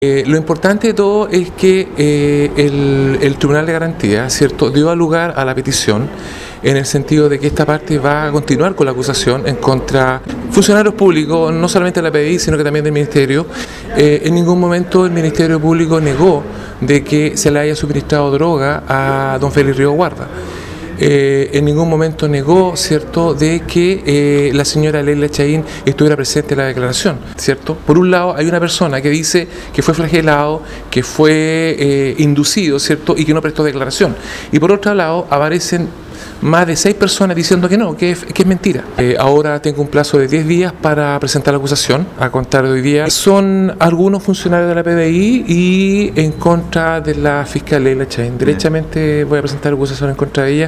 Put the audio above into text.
Lo importante de todo es que el Tribunal de Garantía, ¿cierto?, dio lugar a la petición en el sentido de que esta parte va a continuar con la acusación en contra de funcionarios públicos, no solamente de la PDI, sino que también del Ministerio. En ningún momento el Ministerio Público negó de que se le haya suministrado droga a don Félix Ríos Guarda. En ningún momento negó, ¿cierto?, de que la señora Leila Chaín estuviera presente en la declaración, ¿cierto? Por un lado, hay una persona que dice que fue flagelado, que fue inducido, ¿cierto?, y que no prestó declaración. Y por otro lado, aparecen más de 6 personas diciendo que no, que es mentira. Ahora tengo un plazo de 10 días para presentar la acusación, a contar de hoy día. Son algunos funcionarios de la PDI y en contra de la fiscal Leila Chaín. Derechamente voy a presentar la acusación en contra de ella.